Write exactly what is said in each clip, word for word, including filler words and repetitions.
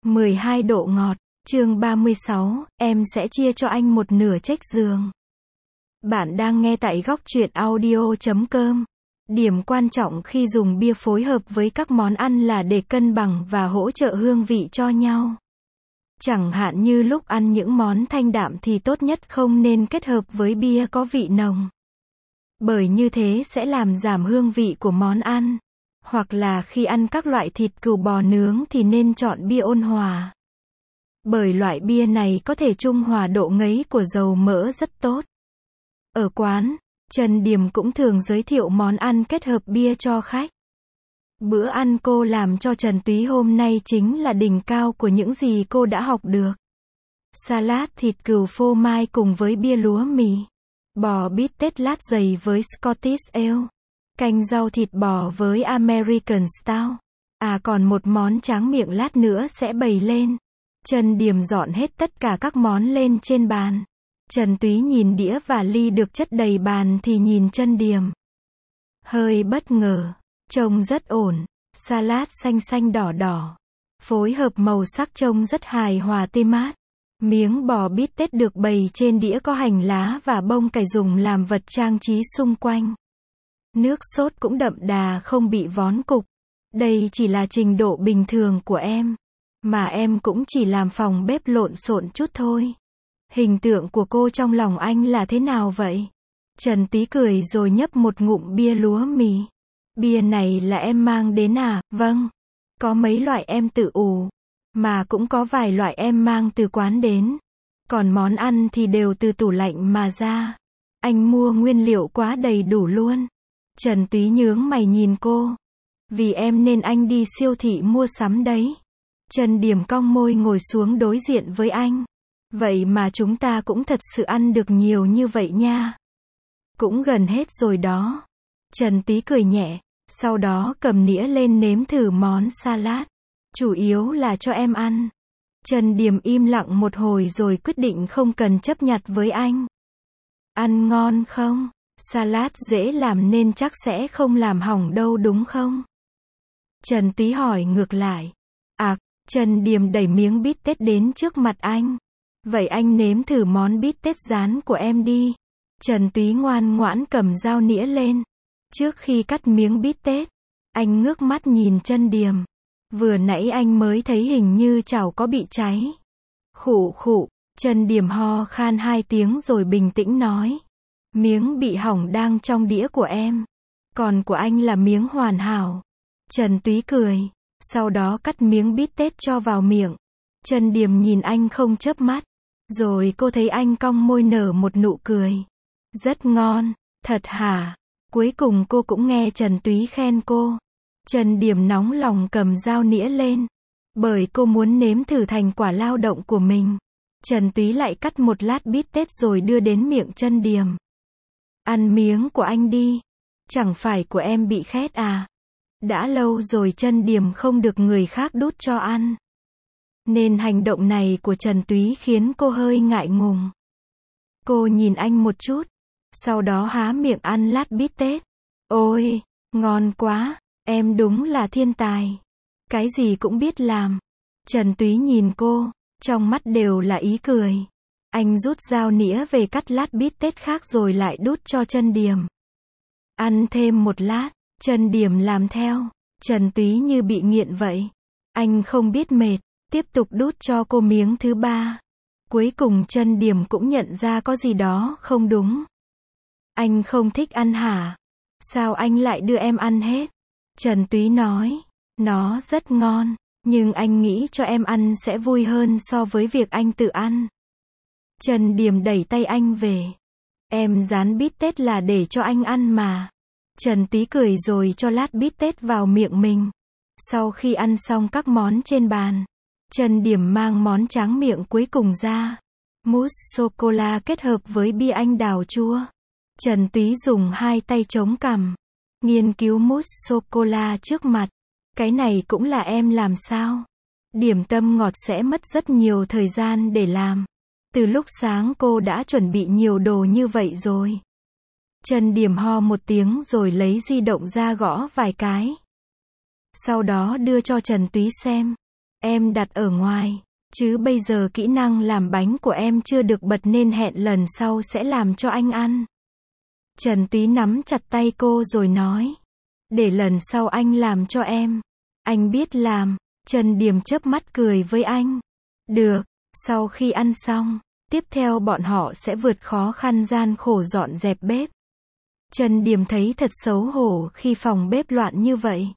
mười hai độ ngọt, chương ba mươi sáu, em sẽ chia cho anh một nửa trách giường. Bạn đang nghe tại góc truyện audio chấm com. Điểm quan trọng khi dùng bia phối hợp với các món ăn là để cân bằng và hỗ trợ hương vị cho nhau. Chẳng hạn như lúc ăn những món thanh đạm thì tốt nhất không nên kết hợp với bia có vị nồng. Bởi như thế sẽ làm giảm hương vị của món ăn. Hoặc là khi ăn các loại thịt cừu bò nướng thì nên chọn bia ôn hòa. Bởi loại bia này có thể trung hòa độ ngấy của dầu mỡ rất tốt. Ở quán, Trần Điềm cũng thường giới thiệu món ăn kết hợp bia cho khách. Bữa ăn cô làm cho Trần Túy hôm nay chính là đỉnh cao của những gì cô đã học được. Salad thịt cừu phô mai cùng với bia lúa mì. Bò bít tết lát dày với Scottish Ale. Canh rau thịt bò với American Style. À còn một món tráng miệng lát nữa sẽ bày lên. Trần Điềm dọn hết tất cả các món lên trên bàn. Trần Túy nhìn đĩa và ly được chất đầy bàn thì nhìn Trần Điềm. Hơi bất ngờ. Trông rất ổn. Salad xanh xanh đỏ đỏ. Phối hợp màu sắc trông rất hài hòa tươi mát. Miếng bò bít tết được bày trên đĩa có hành lá và bông cải dùng làm vật trang trí xung quanh. Nước sốt cũng đậm đà không bị vón cục. Đây chỉ là trình độ bình thường của em. Mà em cũng chỉ làm phòng bếp lộn xộn chút thôi. Hình tượng của cô trong lòng anh là thế nào vậy? Trần Túy cười rồi nhấp một ngụm bia lúa mì. Bia này là em mang đến à? Vâng. Có mấy loại em tự ủ. Mà cũng có vài loại em mang từ quán đến. Còn món ăn thì đều từ tủ lạnh mà ra. Anh mua nguyên liệu quá đầy đủ luôn. Trần Túy nhướng mày nhìn cô. Vì em nên anh đi siêu thị mua sắm đấy. Trần Điềm cong môi ngồi xuống đối diện với anh. Vậy mà chúng ta cũng thật sự ăn được nhiều như vậy nha. Cũng gần hết rồi đó. Trần Túy cười nhẹ. Sau đó cầm nĩa lên nếm thử món salad. Chủ yếu là cho em ăn. Trần Điềm im lặng một hồi rồi quyết định không cần chấp nhặt với anh. Ăn ngon không? Salad dễ làm nên chắc sẽ không làm hỏng đâu đúng không? Trần Túy hỏi ngược lại. À, Trần Điềm đẩy miếng bít tết đến trước mặt anh. Vậy anh nếm thử món bít tết rán của em đi. Trần Túy ngoan ngoãn cầm dao nĩa lên. Trước khi cắt miếng bít tết, anh ngước mắt nhìn Trần Điềm. Vừa nãy anh mới thấy hình như chảo có bị cháy. Khụ khụ, Trần Điềm ho khan hai tiếng rồi bình tĩnh nói. Miếng bị hỏng đang trong đĩa của em. Còn của anh là miếng hoàn hảo. Trần Túy cười. Sau đó cắt miếng bít tết cho vào miệng. Trần Điềm nhìn anh không chớp mắt. Rồi cô thấy anh cong môi nở một nụ cười. Rất ngon, thật hả? Cuối cùng cô cũng nghe Trần Túy khen cô. Trần Điềm nóng lòng cầm dao nĩa lên. Bởi cô muốn nếm thử thành quả lao động của mình. Trần Túy lại cắt một lát bít tết rồi đưa đến miệng Trần Điềm. Ăn miếng của anh đi. Chẳng phải của em bị khét à? Đã lâu rồi Trần Điềm không được người khác đút cho ăn. Nên hành động này của Trần Túy khiến cô hơi ngại ngùng. Cô nhìn anh một chút. Sau đó há miệng ăn lát bít tết. Ôi, ngon quá. Em đúng là thiên tài. Cái gì cũng biết làm. Trần Túy nhìn cô. Trong mắt đều là ý cười. Anh rút dao nĩa về cắt lát bít tết khác rồi lại đút cho Trần Điềm. Ăn thêm một lát. Trần Điềm làm theo. Trần Túy như bị nghiện vậy. Anh không biết mệt. Tiếp tục đút cho cô miếng thứ ba. Cuối cùng Trần Điềm cũng nhận ra có gì đó không đúng. Anh không thích ăn hả? Sao anh lại đưa em ăn hết? Trần Túy nói. Nó rất ngon. Nhưng anh nghĩ cho em ăn sẽ vui hơn so với việc anh tự ăn. Trần Điềm đẩy tay anh về. Em rán bít tết là để cho anh ăn mà. Trần Túy cười rồi cho lát bít tết vào miệng mình. Sau khi ăn xong các món trên bàn, Trần Điềm mang món tráng miệng cuối cùng ra. Mousse sô-cô-la kết hợp với bia anh đào chua. Trần Túy dùng hai tay chống cằm. Nghiên cứu mousse sô-cô-la trước mặt. Cái này cũng là em làm sao? Điểm tâm ngọt sẽ mất rất nhiều thời gian để làm. Từ lúc sáng cô đã chuẩn bị nhiều đồ như vậy rồi. Trần Điềm ho một tiếng rồi lấy di động ra gõ vài cái. Sau đó đưa cho Trần Túy xem. Em đặt ở ngoài. Chứ bây giờ kỹ năng làm bánh của em chưa được bật nên hẹn lần sau sẽ làm cho anh ăn. Trần Túy nắm chặt tay cô rồi nói. Để lần sau anh làm cho em. Anh biết làm. Trần Điềm chớp mắt cười với anh. Được. Sau khi ăn xong, tiếp theo bọn họ sẽ vượt khó khăn gian khổ dọn dẹp bếp. Trần Điềm thấy thật xấu hổ khi phòng bếp loạn như vậy.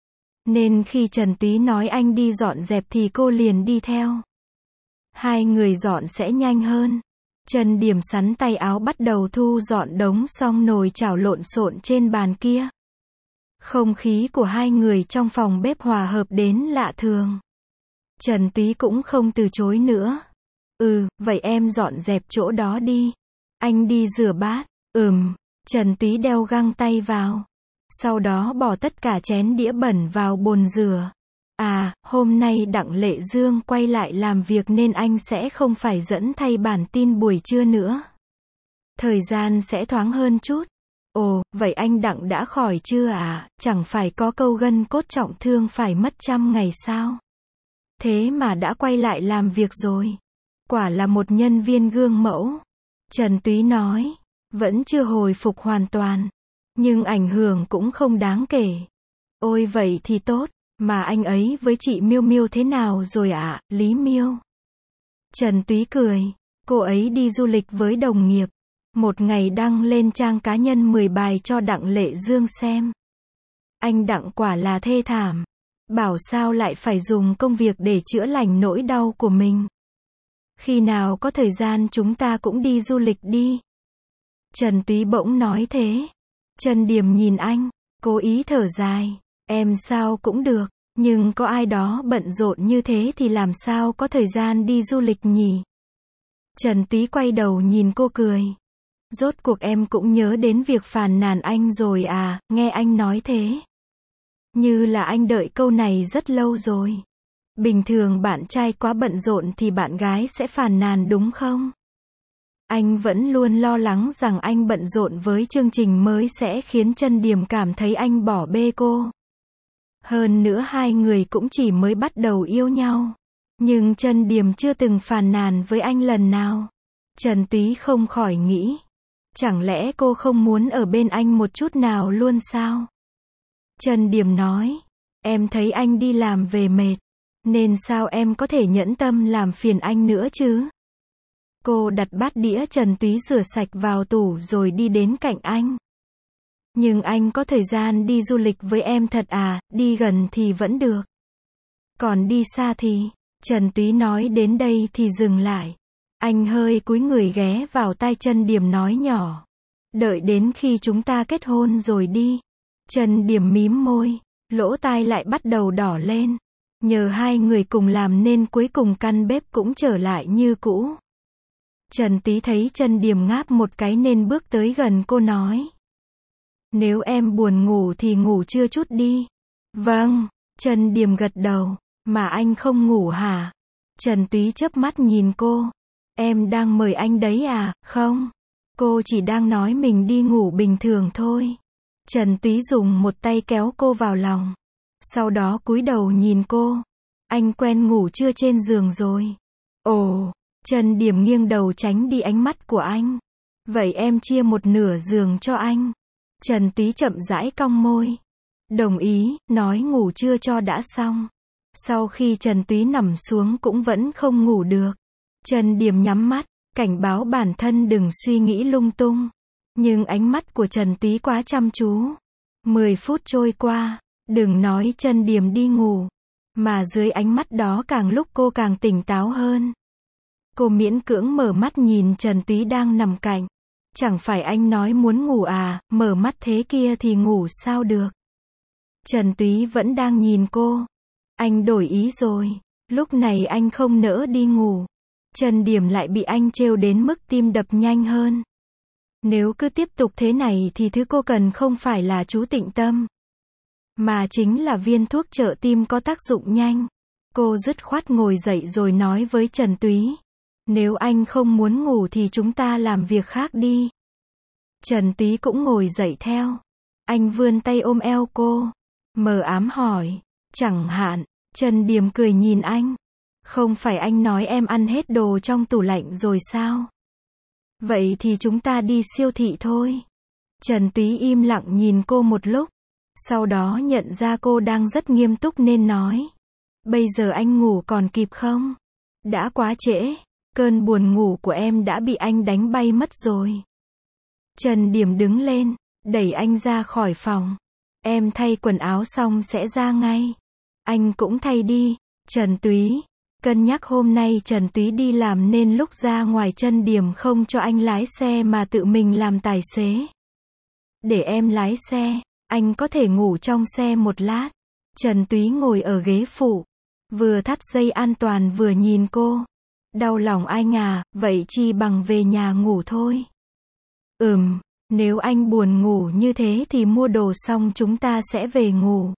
Nên khi Trần Túy nói anh đi dọn dẹp thì cô liền đi theo. Hai người dọn sẽ nhanh hơn. Trần Điềm sắn tay áo bắt đầu thu dọn đống xong nồi chảo lộn xộn trên bàn kia. Không khí của hai người trong phòng bếp hòa hợp đến lạ thường. Trần Túy cũng không từ chối nữa. Ừ, vậy em dọn dẹp chỗ đó đi. Anh đi rửa bát. Ừm. Trần Túy đeo găng tay vào. Sau đó bỏ tất cả chén đĩa bẩn vào bồn rửa. À, hôm nay Đặng Lệ Dương quay lại làm việc nên anh sẽ không phải dẫn thay bản tin buổi trưa nữa. Thời gian sẽ thoáng hơn chút. Ồ, vậy anh Đặng đã khỏi chưa à? Chẳng phải có câu gân cốt trọng thương phải mất trăm ngày sao? Thế mà đã quay lại làm việc rồi. Quả là một nhân viên gương mẫu. Trần Túy nói. Vẫn chưa hồi phục hoàn toàn. Nhưng ảnh hưởng cũng không đáng kể. Ôi vậy thì tốt. Mà anh ấy với chị Miêu Miêu thế nào rồi ạ, à? Lý Miêu. Trần Túy cười. Cô ấy đi du lịch với đồng nghiệp. Một ngày đăng lên trang cá nhân mười bài cho Đặng Lệ Dương xem. Anh Đặng quả là thê thảm. Bảo sao lại phải dùng công việc để chữa lành nỗi đau của mình. Khi nào có thời gian chúng ta cũng đi du lịch đi. Trần Túy bỗng nói thế. Trần Điềm nhìn anh, cố ý thở dài. Em sao cũng được, nhưng có ai đó bận rộn như thế thì làm sao có thời gian đi du lịch nhỉ? Trần Túy quay đầu nhìn cô cười. Rốt cuộc em cũng nhớ đến việc phàn nàn anh rồi à, nghe anh nói thế. Như là anh đợi câu này rất lâu rồi. Bình thường bạn trai quá bận rộn thì bạn gái sẽ phàn nàn đúng không? Anh vẫn luôn lo lắng rằng anh bận rộn với chương trình mới sẽ khiến Trần Điềm cảm thấy anh bỏ bê cô. Hơn nữa hai người cũng chỉ mới bắt đầu yêu nhau. Nhưng Trần Điềm chưa từng phàn nàn với anh lần nào. Trần Túy không khỏi nghĩ. Chẳng lẽ cô không muốn ở bên anh một chút nào luôn sao? Trần Điềm nói. Em thấy anh đi làm về mệt. Nên sao em có thể nhẫn tâm làm phiền anh nữa chứ? Cô đặt bát đĩa Trần Túy rửa sạch vào tủ rồi đi đến cạnh anh. Nhưng anh có thời gian đi du lịch với em thật à, đi gần thì vẫn được. Còn đi xa thì, Trần Túy nói đến đây thì dừng lại. Anh hơi cúi người ghé vào tai Trần Điềm nói nhỏ. Đợi đến khi chúng ta kết hôn rồi đi. Trần Điềm mím môi, lỗ tai lại bắt đầu đỏ lên. Nhờ hai người cùng làm nên cuối cùng căn bếp cũng trở lại như cũ. Trần Túy thấy Trần Điềm ngáp một cái nên bước tới gần cô nói. Nếu em buồn ngủ thì ngủ trưa chút đi. Vâng, Trần Điềm gật đầu. Mà anh không ngủ hả? Trần Túy chớp mắt nhìn cô. Em đang mời anh đấy à? Không. Cô chỉ đang nói mình đi ngủ bình thường thôi. Trần Túy dùng một tay kéo cô vào lòng. Sau đó cúi đầu nhìn cô. Anh quen ngủ trưa trên giường rồi. Ồ, Trần Điềm nghiêng đầu tránh đi ánh mắt của anh. Vậy em chia một nửa giường cho anh. Trần Túy chậm rãi cong môi. Đồng ý, nói ngủ trưa cho đã xong. Sau khi Trần Túy nằm xuống cũng vẫn không ngủ được. Trần Điềm nhắm mắt, cảnh báo bản thân đừng suy nghĩ lung tung. Nhưng ánh mắt của Trần Túy quá chăm chú. Mười phút trôi qua, đừng nói Trần Điềm đi ngủ. Mà dưới ánh mắt đó càng lúc cô càng tỉnh táo hơn. Cô miễn cưỡng mở mắt nhìn Trần Túy đang nằm cạnh. Chẳng phải anh nói muốn ngủ à, mở mắt thế kia thì ngủ sao được. Trần Túy vẫn đang nhìn cô. Anh đổi ý rồi. Lúc này anh không nỡ đi ngủ. Trần Điềm lại bị anh trêu đến mức tim đập nhanh hơn. Nếu cứ tiếp tục thế này thì thứ cô cần không phải là chú tịnh tâm. Mà chính là viên thuốc trợ tim có tác dụng nhanh. Cô dứt khoát ngồi dậy rồi nói với Trần Túy. Nếu anh không muốn ngủ thì chúng ta làm việc khác đi. Trần Túy cũng ngồi dậy theo. Anh vươn tay ôm eo cô. Mờ ám hỏi. Chẳng hạn. Trần Điểm cười nhìn anh. Không phải anh nói em ăn hết đồ trong tủ lạnh rồi sao? Vậy thì chúng ta đi siêu thị thôi. Trần Túy im lặng nhìn cô một lúc. Sau đó nhận ra cô đang rất nghiêm túc nên nói. Bây giờ anh ngủ còn kịp không? Đã quá trễ. Cơn buồn ngủ của em đã bị anh đánh bay mất rồi. Trần Điểm đứng lên, đẩy anh ra khỏi phòng. Em thay quần áo xong sẽ ra ngay. Anh cũng thay đi. Trần Túy. Cân nhắc hôm nay Trần Túy đi làm nên lúc ra ngoài Trần Điểm không cho anh lái xe mà tự mình làm tài xế. Để em lái xe, anh có thể ngủ trong xe một lát. Trần Túy ngồi ở ghế phụ, vừa thắt dây an toàn vừa nhìn cô. Đau lòng anh à, vậy chi bằng về nhà ngủ thôi. Ừm, nếu anh buồn ngủ như thế thì mua đồ xong chúng ta sẽ về ngủ.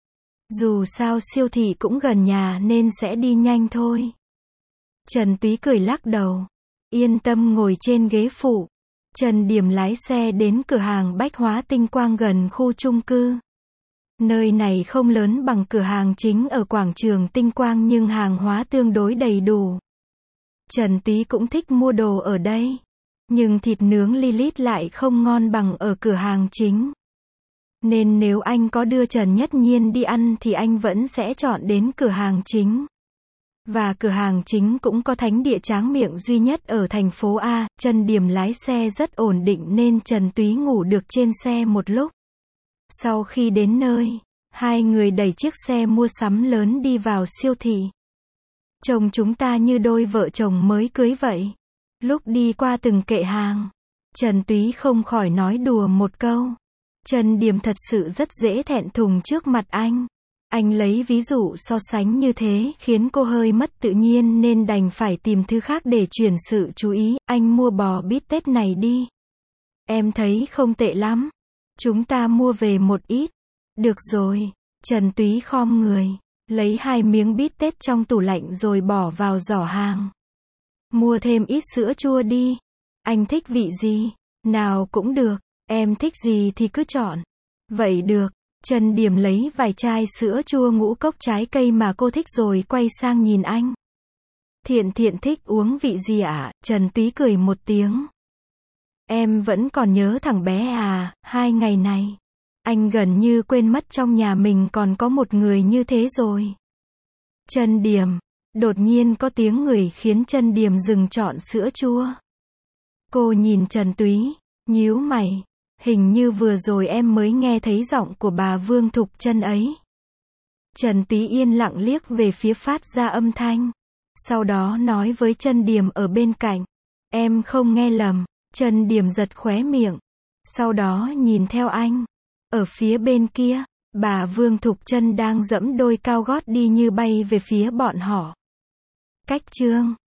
Dù sao siêu thị cũng gần nhà nên sẽ đi nhanh thôi. Trần Túy cười lắc đầu. Yên tâm ngồi trên ghế phụ. Trần Điểm lái xe đến cửa hàng bách hóa Tinh Quang gần khu chung cư. Nơi này không lớn bằng cửa hàng chính ở quảng trường Tinh Quang nhưng hàng hóa tương đối đầy đủ. Trần Túy cũng thích mua đồ ở đây. Nhưng thịt nướng Lilith lại không ngon bằng ở cửa hàng chính. Nên nếu anh có đưa Trần Nhất Nhiên đi ăn thì anh vẫn sẽ chọn đến cửa hàng chính. Và cửa hàng chính cũng có thánh địa tráng miệng duy nhất ở thành phố A. Trần Điểm lái xe rất ổn định nên Trần Túy ngủ được trên xe một lúc. Sau khi đến nơi, hai người đẩy chiếc xe mua sắm lớn đi vào siêu thị. Trông chúng ta như đôi vợ chồng mới cưới vậy. Lúc đi qua từng kệ hàng, Trần Túy không khỏi nói đùa một câu. Trần Điểm thật sự rất dễ thẹn thùng trước mặt anh. Anh lấy ví dụ so sánh như thế khiến cô hơi mất tự nhiên nên đành phải tìm thứ khác để chuyển sự chú ý. Anh mua bò bít tết này đi. Em thấy không tệ lắm. Chúng ta mua về một ít. Được rồi. Trần Túy khom người, lấy hai miếng bít tết trong tủ lạnh rồi bỏ vào giỏ hàng. Mua thêm ít sữa chua đi. Anh thích vị gì? Nào cũng được. Em thích gì thì cứ chọn. Vậy được. Trần Điểm lấy vài chai sữa chua ngũ cốc trái cây mà cô thích rồi quay sang nhìn anh. Thiện Thiện thích uống vị gì ạ? Trần Túy cười một tiếng. Em vẫn còn nhớ thằng bé à, hai ngày này. Anh gần như quên mất trong nhà mình còn có một người như thế rồi. Trần Điểm. Đột nhiên có tiếng người khiến Trần Điểm dừng chọn sữa chua. Cô nhìn Trần Túy, nhíu mày. Hình như vừa rồi em mới nghe thấy giọng của bà Vương Thục Trân ấy. Trần Túy yên lặng liếc về phía phát ra âm thanh. Sau đó nói với Trần Điểm ở bên cạnh. Em không nghe lầm. Trần Điểm giật khóe miệng. Sau đó nhìn theo anh. Ở phía bên kia, bà Vương Thục Trân đang giẫm đôi cao gót đi như bay về phía bọn họ. Cách chương